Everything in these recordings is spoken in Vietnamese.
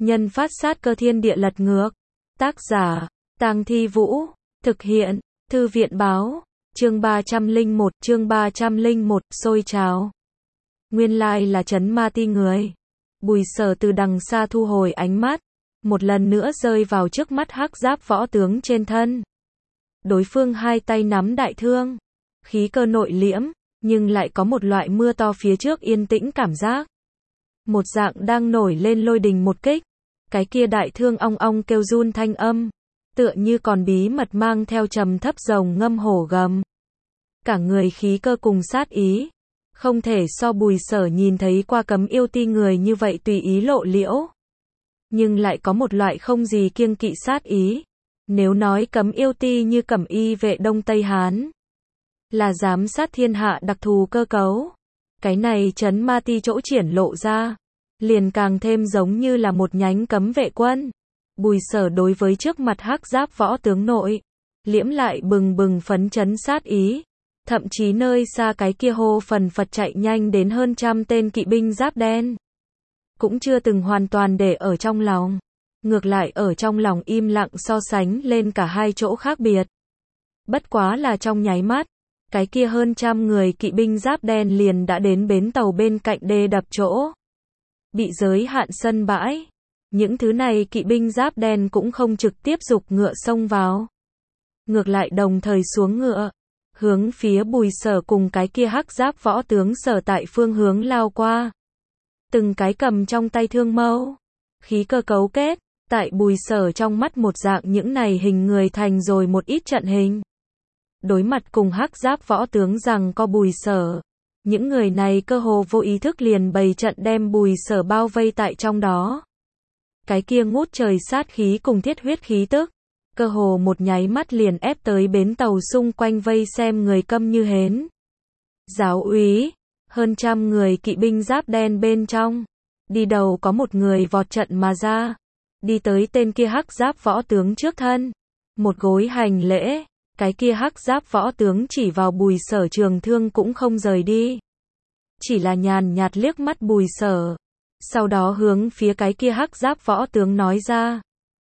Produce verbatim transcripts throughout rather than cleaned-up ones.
Nhân phát sát cơ thiên địa lật ngược. Tác giả, Tang Thi Vũ. Thực hiện, Thư viện báo. Chương ba trăm lẻ một, chương ba trăm lẻ một, sôi trào. Nguyên lai là trấn ma ti người. Bùi Sở từ đằng xa thu hồi ánh mắt, một lần nữa rơi vào trước mắt hắc giáp võ tướng trên thân. Đối phương hai tay nắm đại thương, khí cơ nội liễm, nhưng lại có một loại mưa to phía trước yên tĩnh cảm giác. Một dạng đang nổi lên lôi đình một kích, cái kia đại thương ong ong kêu run thanh âm, tựa như còn bí mật mang theo trầm thấp rồng ngâm hổ gầm. Cả người khí cơ cùng sát ý, không thể so Bùi Sở nhìn thấy qua cấm yêu ti người như vậy tùy ý lộ liễu. Nhưng lại có một loại không gì kiêng kỵ sát ý. Nếu nói cấm yêu ti như cẩm y vệ Đông Tây Hán, là giám sát thiên hạ đặc thù cơ cấu, cái này trấn ma ti chỗ triển lộ ra, liền càng thêm giống như là một nhánh cấm vệ quân. Bùi Sở đối với trước mặt hắc giáp võ tướng nội, liễm lại bừng bừng phấn chấn sát ý. Thậm chí nơi xa cái kia hô phần phật chạy nhanh đến hơn trăm tên kỵ binh giáp đen, cũng chưa từng hoàn toàn để ở trong lòng. Ngược lại ở trong lòng im lặng so sánh lên cả hai chỗ khác biệt. Bất quá là trong nháy mắt, cái kia hơn trăm người kỵ binh giáp đen liền đã đến bến tàu bên cạnh đê đập chỗ. Bị giới hạn sân bãi. Những thứ này kỵ binh giáp đen cũng không trực tiếp giục ngựa xông vào. Ngược lại đồng thời xuống ngựa, hướng phía Bùi Sở cùng cái kia hắc giáp võ tướng sở tại phương hướng lao qua. Từng cái cầm trong tay thương mâu, khí cơ cấu kết, tại Bùi Sở trong mắt một dạng những này hình người thành rồi một ít trận hình. Đối mặt cùng hắc giáp võ tướng rằng có Bùi Sở, những người này cơ hồ vô ý thức liền bày trận đem Bùi Sở bao vây tại trong đó. Cái kia ngút trời sát khí cùng thiết huyết khí tức, cơ hồ một nháy mắt liền ép tới bến tàu xung quanh vây xem người câm như hến. Giáo úy, hơn trăm người kỵ binh giáp đen bên trong, đi đầu có một người vọt trận mà ra, đi tới tên kia hắc giáp võ tướng trước thân, một gối hành lễ. Cái kia hắc giáp võ tướng chỉ vào Bùi Sở trường thương cũng không rời đi, chỉ là nhàn nhạt liếc mắt Bùi Sở, sau đó hướng phía cái kia hắc giáp võ tướng nói ra: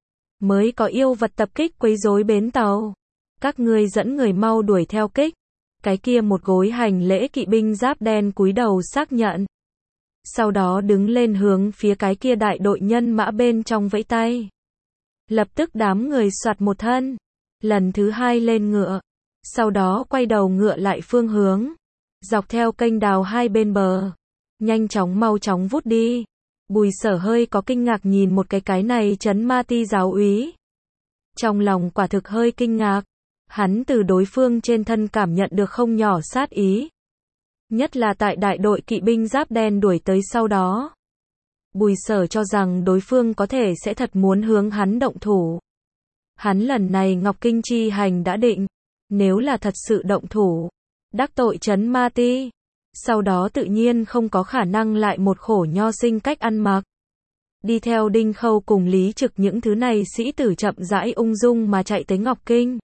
mới có yêu vật tập kích quấy rối bến tàu, các ngươi dẫn người mau đuổi theo kích. Cái kia một gối hành lễ kỵ binh giáp đen cúi đầu xác nhận, sau đó đứng lên hướng phía cái kia đại đội nhân mã bên trong vẫy tay. Lập tức đám người soạt một thân, lần thứ hai lên ngựa, sau đó quay đầu ngựa lại phương hướng, dọc theo kênh đào hai bên bờ, nhanh chóng mau chóng vút đi. Bùi Sở hơi có kinh ngạc nhìn một cái cái này trấn ma ti giáo úy. Trong lòng quả thực hơi kinh ngạc, hắn từ đối phương trên thân cảm nhận được không nhỏ sát ý. Nhất là tại đại đội kỵ binh giáp đen đuổi tới sau đó. Bùi Sở cho rằng đối phương có thể sẽ thật muốn hướng hắn động thủ. Hắn lần này Ngọc Kinh chi hành đã định, nếu là thật sự động thủ, đắc tội trấn ma ti, sau đó tự nhiên không có khả năng lại một khổ nho sinh cách ăn mặc. Đi theo Đinh Khâu cùng Lý Trực những thứ này sĩ tử chậm rãi ung dung mà chạy tới Ngọc Kinh.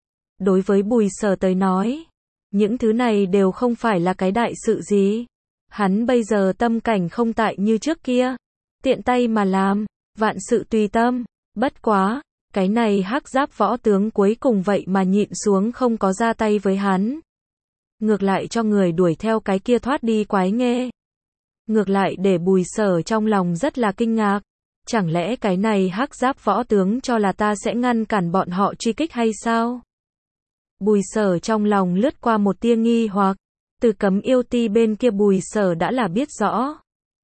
Đối với Bùi Sở tới nói, những thứ này đều không phải là cái đại sự gì. Hắn bây giờ tâm cảnh không tại như trước kia, tiện tay mà làm, vạn sự tùy tâm. Bất quá, cái này hắc giáp võ tướng cuối cùng vậy mà nhịn xuống không có ra tay với hắn. Ngược lại cho người đuổi theo cái kia thoát đi quái nghê. Ngược lại để Bùi Sở trong lòng rất là kinh ngạc. Chẳng lẽ cái này hắc giáp võ tướng cho là ta sẽ ngăn cản bọn họ truy kích hay sao? Bùi Sở trong lòng lướt qua một tia nghi hoặc. Từ cấm yêu ti bên kia Bùi Sở đã là biết rõ.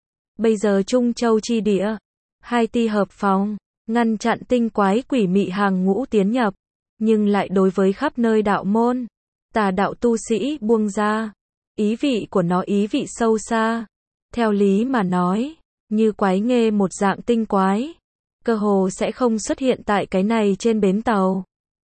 Bây giờ Trung Châu chi địa, hai ti hợp phòng, ngăn chặn tinh quái quỷ mị hàng ngũ tiến nhập, nhưng lại đối với khắp nơi đạo môn, tà đạo tu sĩ buông ra. Ý vị của nó ý vị sâu xa. Theo lý mà nói, như quái nghê một dạng tinh quái, cơ hồ sẽ không xuất hiện tại cái này trên bến tàu.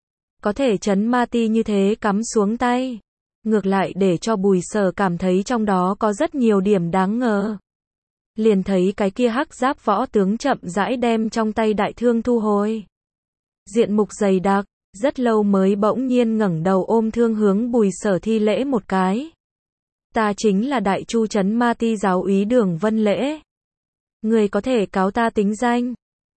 Có thể trấn ma ti như thế cắm xuống tay, ngược lại để cho Bùi Sở cảm thấy trong đó có rất nhiều điểm đáng ngờ. Liền thấy cái kia hắc giáp võ tướng chậm rãi đem trong tay đại thương thu hồi. Diện mục dày đặc, rất lâu mới bỗng nhiên ngẩng đầu ôm thương hướng Bùi Sở thi lễ một cái. Ta chính là Đại Chu trấn ma ti giáo úy Đường Vân Lễ. Người có thể cáo ta tính danh.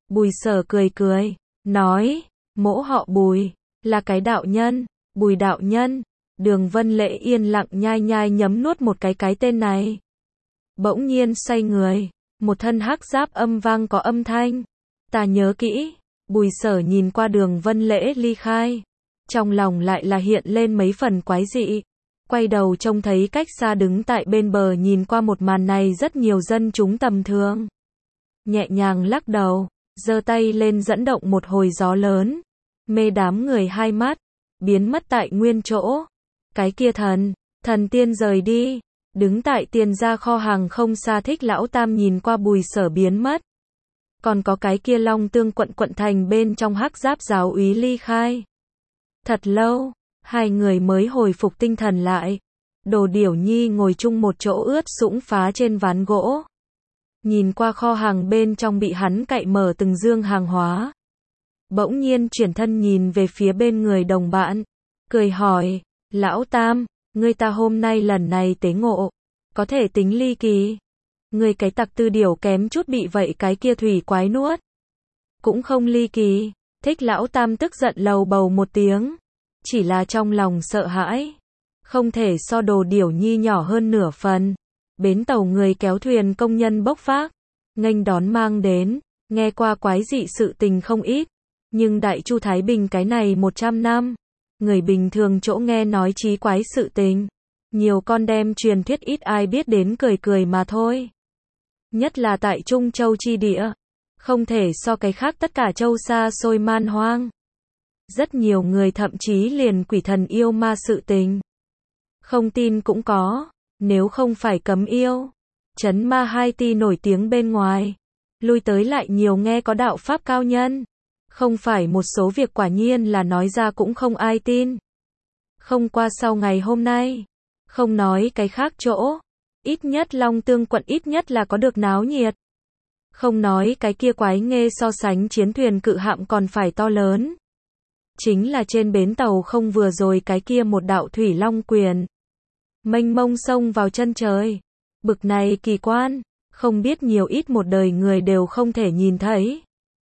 Bùi Sở cười cười, nói, mỗ họ Bùi, là cái đạo nhân, Bùi đạo nhân. Đường Vân Lễ yên lặng nhai nhai nhấm nuốt một cái cái tên này. Bỗng nhiên xoay người, một thân hắc giáp âm vang có âm thanh. Ta nhớ kỹ. Bùi Sở nhìn qua Đường Vân Lễ ly khai, trong lòng lại là hiện lên mấy phần quái dị. Quay đầu trông thấy cách xa đứng tại bên bờ nhìn qua một màn này rất nhiều dân chúng tầm thường. Nhẹ nhàng lắc đầu, giơ tay lên dẫn động một hồi gió lớn, mê đám người hai mắt, biến mất tại nguyên chỗ. Cái kia thần, thần tiên rời đi, đứng tại tiền gia kho hàng không xa Thích Lão Tam nhìn qua Bùi Sở biến mất. Còn có cái kia Long Tương quận quận thành bên trong hắc giáp giáo úy ly khai. Thật lâu, hai người mới hồi phục tinh thần lại. Đồ Điểu Nhi ngồi chung một chỗ ướt sũng phá trên ván gỗ. Nhìn qua kho hàng bên trong bị hắn cậy mở từng dương hàng hóa. Bỗng nhiên chuyển thân nhìn về phía bên người đồng bạn. Cười hỏi, Lão Tam, ngươi ta hôm nay lần này tế ngộ, có thể tính ly kỳ. Ngươi cái tặc tư điểu kém chút bị vậy cái kia thủy quái nuốt. Cũng không ly kỳ. Thích Lão Tam tức giận lầu bầu một tiếng. Chỉ là trong lòng sợ hãi. Không thể so Đồ Điểu Nhi nhỏ hơn nửa phần. Bến tàu người kéo thuyền công nhân bốc vác, nghênh đón mang đến, nghe qua quái dị sự tình không ít. Nhưng Đại Chu Thái Bình cái này một trăm năm, người bình thường chỗ nghe nói trí quái sự tình. Nhiều con đem truyền thuyết ít ai biết đến cười cười mà thôi. Nhất là tại Trung Châu chi địa, không thể so cái khác tất cả châu xa xôi man hoang. Rất nhiều người thậm chí liền quỷ thần yêu ma sự tình. Không tin cũng có, nếu không phải cấm yêu. Trấn ma hai ti nổi tiếng bên ngoài. Lui tới lại nhiều nghe có đạo pháp cao nhân. Không phải một số việc quả nhiên là nói ra cũng không ai tin. Không qua sau ngày hôm nay, không nói cái khác chỗ, ít nhất Long Tương quận ít nhất là có được náo nhiệt. Không nói cái kia quái nghê so sánh chiến thuyền cự hạm còn phải to lớn. Chính là trên bến tàu không vừa rồi cái kia một đạo thủy long quyền. Mênh mông sông vào chân trời. Bực này kỳ quan, không biết nhiều ít một đời người đều không thể nhìn thấy.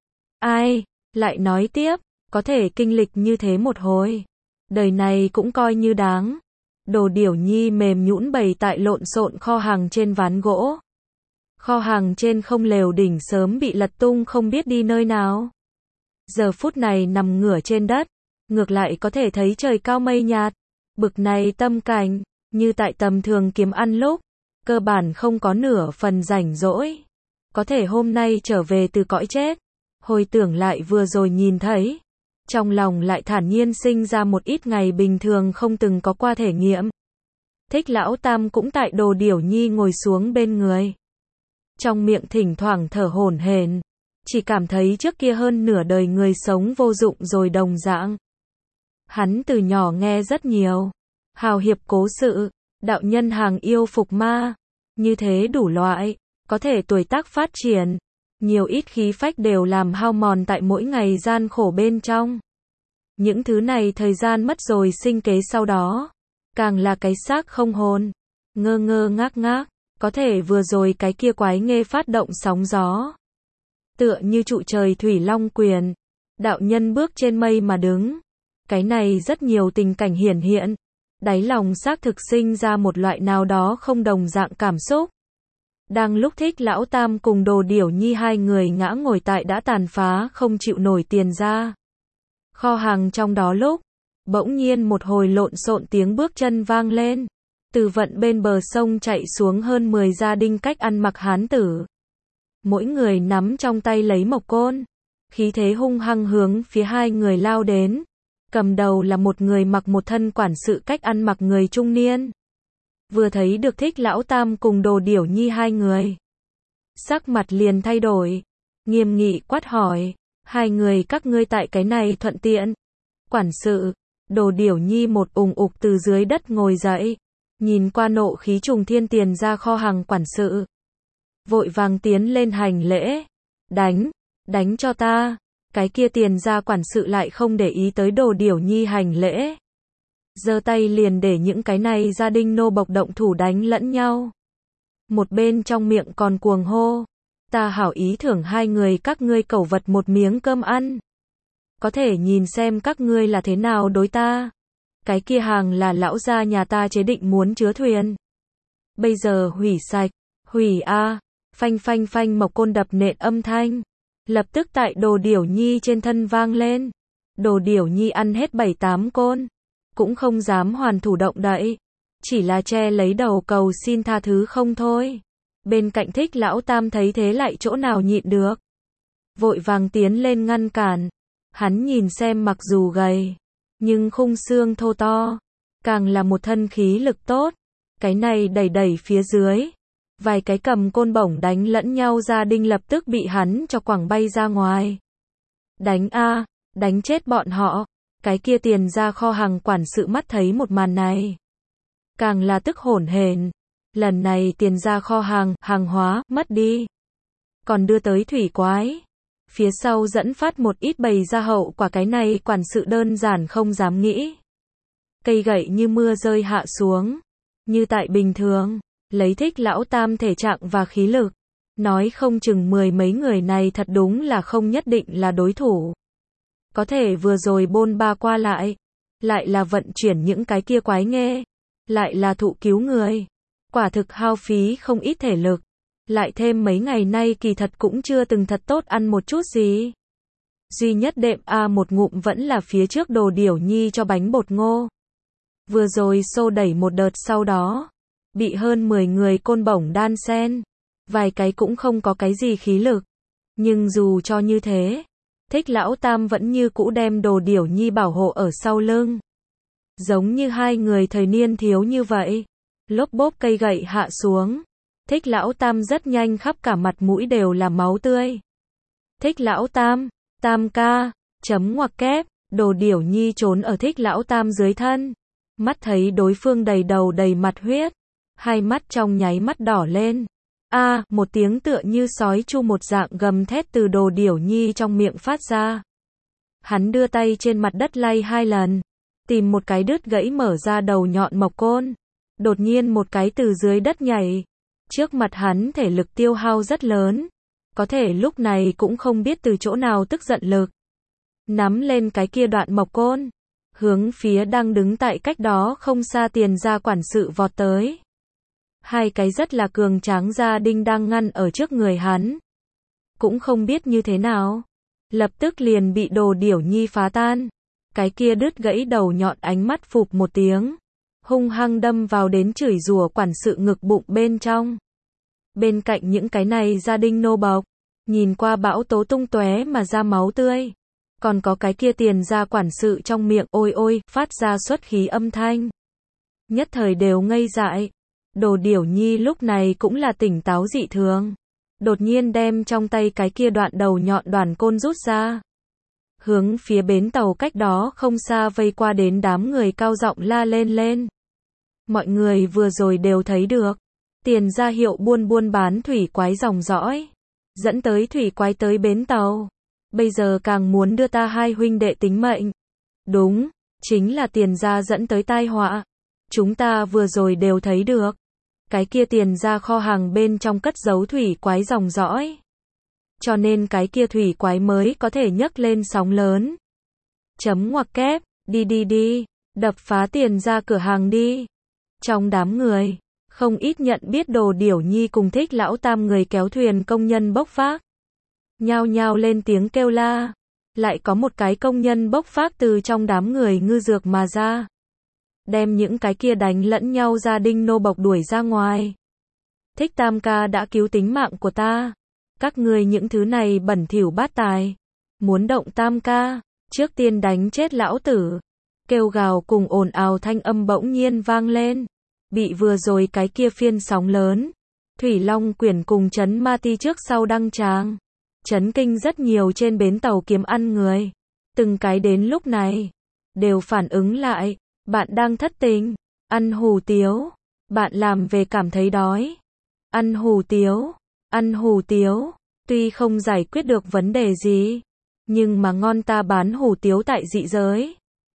Ai, lại nói tiếp, có thể kinh lịch như thế một hồi. Đời này cũng coi như đáng. Đồ Điểu Nhi mềm nhũn bày tại lộn xộn kho hàng trên ván gỗ. Kho hàng trên không lều đỉnh sớm bị lật tung không biết đi nơi nào. Giờ phút này nằm ngửa trên đất, ngược lại có thể thấy trời cao mây nhạt. Bực này tâm cảnh, như tại tầm thường kiếm ăn lúc, cơ bản không có nửa phần rảnh rỗi. Có thể hôm nay trở về từ cõi chết, hồi tưởng lại vừa rồi nhìn thấy, trong lòng lại thản nhiên sinh ra một ít ngày bình thường không từng có qua thể nghiệm. Thích Lão Tam cũng tại Đồ Điểu Nhi ngồi xuống bên người. Trong miệng thỉnh thoảng thở hổn hển, chỉ cảm thấy trước kia hơn nửa đời người sống vô dụng rồi đồng dạng. Hắn từ nhỏ nghe rất nhiều hào hiệp cố sự, đạo nhân hàng yêu phục ma, như thế đủ loại, có thể tuổi tác phát triển, nhiều ít khí phách đều làm hao mòn tại mỗi ngày gian khổ bên trong. Những thứ này thời gian mất rồi sinh kế sau đó, càng là cái xác không hồn, ngơ ngơ ngác ngác, có thể vừa rồi cái kia quái nghê phát động sóng gió. Tựa như trụ trời thủy long quyền, đạo nhân bước trên mây mà đứng. Cái này rất nhiều tình cảnh hiển hiện, đáy lòng xác thực sinh ra một loại nào đó không đồng dạng cảm xúc. Đang lúc Thích Lão Tam cùng Đồ Điểu Nhi hai người ngã ngồi tại đã tàn phá không chịu nổi tiền ra. Kho hàng trong đó lúc, bỗng nhiên một hồi lộn xộn tiếng bước chân vang lên. Từ vận bên bờ sông chạy xuống hơn mười gia đình cách ăn mặc hán tử. Mỗi người nắm trong tay lấy mộc côn, khí thế hung hăng hướng phía hai người lao đến. Cầm đầu là một người mặc một thân quản sự cách ăn mặc người trung niên. Vừa thấy được Thích Lão Tam cùng Đồ Điểu Nhi hai người, sắc mặt liền thay đổi, nghiêm nghị quát hỏi, hai người các ngươi tại cái này thuận tiện. Quản sự, Đồ Điểu Nhi một ùng ục từ dưới đất ngồi dậy, nhìn qua nộ khí trùng thiên tiền ra kho hàng quản sự. Vội vàng tiến lên hành lễ, đánh, đánh cho ta. Cái kia tiền ra quản sự lại không để ý tới Đồ Điểu Nhi hành lễ. Giơ tay liền để những cái này gia đình nô bộc động thủ đánh lẫn nhau. Một bên trong miệng còn cuồng hô, ta hảo ý thưởng hai người các ngươi cẩu vật một miếng cơm ăn. Có thể nhìn xem các ngươi là thế nào đối ta. Cái kia hàng là lão gia nhà ta chế định muốn chứa thuyền. Bây giờ hủy sạch, hủy a, phanh phanh phanh mộc côn đập nện âm thanh. Lập tức tại Đồ Điểu Nhi trên thân vang lên. Đồ Điểu Nhi ăn hết bảy tám côn. Cũng không dám hoàn thủ động đậy. Chỉ là che lấy đầu cầu xin tha thứ không thôi. Bên cạnh Thích Lão Tam thấy thế lại chỗ nào nhịn được. Vội vàng tiến lên ngăn cản. Hắn nhìn xem mặc dù gầy, nhưng khung xương thô to. Càng là một thân khí lực tốt. Cái này đẩy đẩy phía dưới. Vài cái cầm côn bổng đánh lẫn nhau gia đình lập tức bị hắn cho quẳng bay ra ngoài. Đánh a, đánh chết bọn họ. Cái kia tiền ra kho hàng quản sự mắt thấy một màn này. Càng là tức hổn hển. Lần này tiền ra kho hàng, hàng hóa, mất đi. Còn đưa tới thủy quái. Phía sau dẫn phát một ít bầy ra hậu quả cái này quản sự đơn giản không dám nghĩ. Cây gậy như mưa rơi hạ xuống. Như tại bình thường. Lấy Thích Lão Tam thể trạng và khí lực. Nói không chừng mười mấy người này thật đúng là không nhất định là đối thủ. Có thể vừa rồi bôn ba qua lại. Lại là vận chuyển những cái kia quái nghê. Lại là thụ cứu người. Quả thực hao phí không ít thể lực. Lại thêm mấy ngày nay kỳ thật cũng chưa từng thật tốt ăn một chút gì. Duy nhất đệm a một ngụm vẫn là phía trước Đồ Điểu Nhi cho bánh bột ngô. Vừa rồi xô đẩy một đợt sau đó. Bị hơn mười người côn bổng đan sen. Vài cái cũng không có cái gì khí lực. Nhưng dù cho như thế. Thích Lão Tam vẫn như cũ đem Đồ Điểu Nhi bảo hộ ở sau lưng. Giống như hai người thời niên thiếu như vậy. Lốp bốp cây gậy hạ xuống. Thích Lão Tam rất nhanh khắp cả mặt mũi đều là máu tươi. Thích Lão Tam, Tam ca, chấm ngoặc kép, Đồ Điểu Nhi trốn ở Thích Lão Tam dưới thân. Mắt thấy đối phương đầy đầu đầy mặt huyết. Hai mắt trong nháy mắt đỏ lên. A, một tiếng tựa như sói chu một dạng gầm thét từ Đồ Điểu Nhi trong miệng phát ra. Hắn đưa tay trên mặt đất lay hai lần. Tìm một cái đứt gãy mở ra đầu nhọn mộc côn. Đột nhiên một cái từ dưới đất nhảy. Trước mặt hắn thể lực tiêu hao rất lớn. Có thể lúc này cũng không biết từ chỗ nào tức giận lực. Nắm lên cái kia đoạn mộc côn. Hướng phía đang đứng tại cách đó không xa tiền ra quản sự vọt tới. Hai cái rất là cường tráng gia đình đang ngăn ở trước người hắn. Cũng không biết như thế nào. Lập tức liền bị Đồ Điểu Nhi phá tan. Cái kia đứt gãy đầu nhọn ánh mắt phụp một tiếng. Hung hăng đâm vào đến chửi rủa quản sự ngực bụng bên trong. Bên cạnh những cái này gia đình nô bộc. Nhìn qua bão tố tung tóe mà ra máu tươi. Còn có cái kia tiền ra quản sự trong miệng ôi ôi, phát ra xuất khí âm thanh. Nhất thời đều ngây dại. Đồ Điểu Nhi lúc này cũng là tỉnh táo dị thường. Đột nhiên đem trong tay cái kia đoạn đầu nhọn đoàn côn rút ra. Hướng phía bến tàu cách đó không xa vây qua đến đám người cao giọng la lên lên. Mọi người vừa rồi đều thấy được. Tiền ra hiệu buôn buôn bán thủy quái dòng dõi. Dẫn tới thủy quái tới bến tàu. Bây giờ càng muốn đưa ta hai huynh đệ tính mệnh. Đúng, chính là tiền ra dẫn tới tai họa. Chúng ta vừa rồi đều thấy được. Cái kia tiền ra kho hàng bên trong cất giấu thủy quái dòng dõi. Cho nên cái kia thủy quái mới có thể nhấc lên sóng lớn. Chấm ngoặc kép, đi đi đi, đập phá tiền ra cửa hàng đi. Trong đám người, không ít nhận biết Đồ Điểu Nhi cùng Thích Lão Tam người kéo thuyền công nhân bốc vác. Nhao nhao lên tiếng kêu la. Lại có một cái công nhân bốc vác từ trong đám người ngư dược mà ra. Đem những cái kia đánh lẫn nhau gia đình nô bộc đuổi ra ngoài. Thích Tam ca đã cứu tính mạng của ta. Các ngươi những thứ này bẩn thỉu bát tài. Muốn động Tam ca, trước tiên đánh chết lão tử. Kêu gào cùng ồn ào thanh âm bỗng nhiên vang lên. Bị vừa rồi cái kia phiên sóng lớn. Thủy Long Quyển cùng Trấn Ma Ti trước sau đăng tràng. Chấn kinh rất nhiều trên bến tàu kiếm ăn người. Từng cái đến lúc này. Đều phản ứng lại. Bạn đang thất tình. Ăn hủ tiếu. Bạn làm về cảm thấy đói. Ăn hủ tiếu. Ăn hủ tiếu. Tuy không giải quyết được vấn đề gì. Nhưng mà ngon ta bán hủ tiếu tại dị giới.